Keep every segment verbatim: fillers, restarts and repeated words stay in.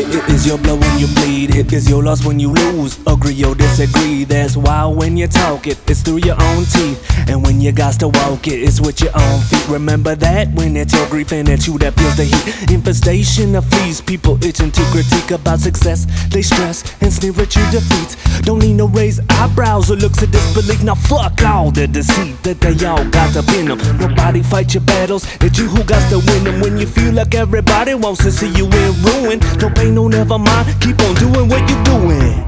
It is your blood when you bleed, it is your loss when you lose. Agree or disagree, that's why when you talk it, it's through your own teeth. And when you got to walk it, it's with your own feet. Remember that when it's your grief and it's you that feels the heat. Infestation of fleas, people itching to critique about success. They stress and sneer at your defeats. Don't need no raised eyebrows or looks of disbelief. Now fuck all the deceit that they all got to pin them. Nobody fight your battles, it's you who got to win them. When you feel like everybody wants to see you in ruin, don't pay no never mind, keep on doing what you're doing.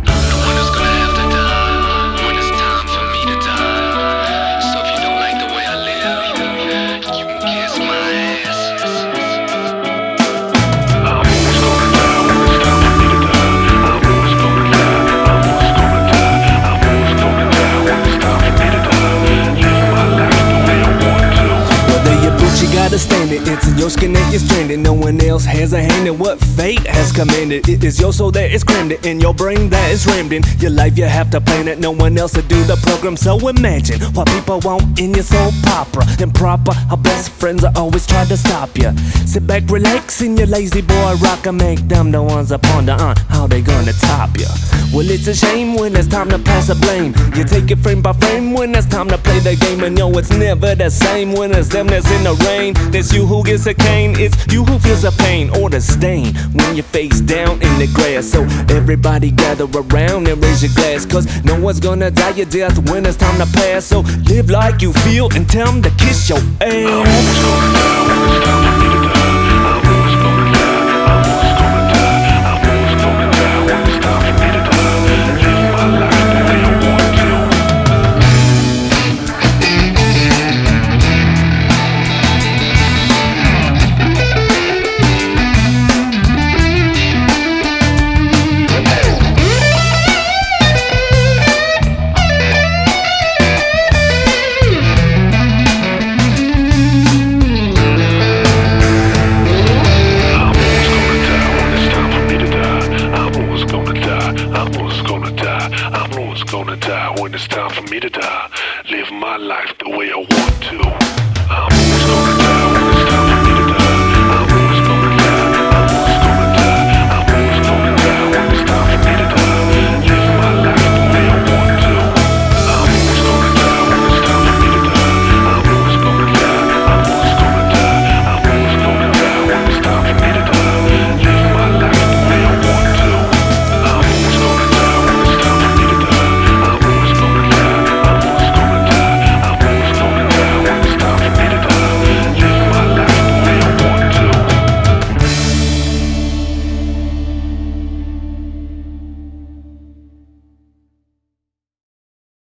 You gotta stand it, it's in your skin that you're stranded. No one else has a hand in what fate has commanded. It is your soul that is crammed it, in your brain that is rammed in. Your life you have to plan it, no one else to do the program. So imagine what people want in your soap opera. Improper, our best friends are always try to stop you. Sit back, relax in your lazy boy rock and make them the ones that ponder on how they gonna top you. Well, it's a shame when it's time to pass the blame. You take it frame by frame when it's time to play the game. And yo, it's never the same when it's them that's in the rain. It's you who gets a cane, it's you who feels the pain or the stain when you're face down in the grass. So everybody gather around and raise your glass, cause no one's gonna die your death when it's time to pass. So live like you feel and tell them to kiss your ass. Gonna die when it's time for me to die. Live my life the way I want to.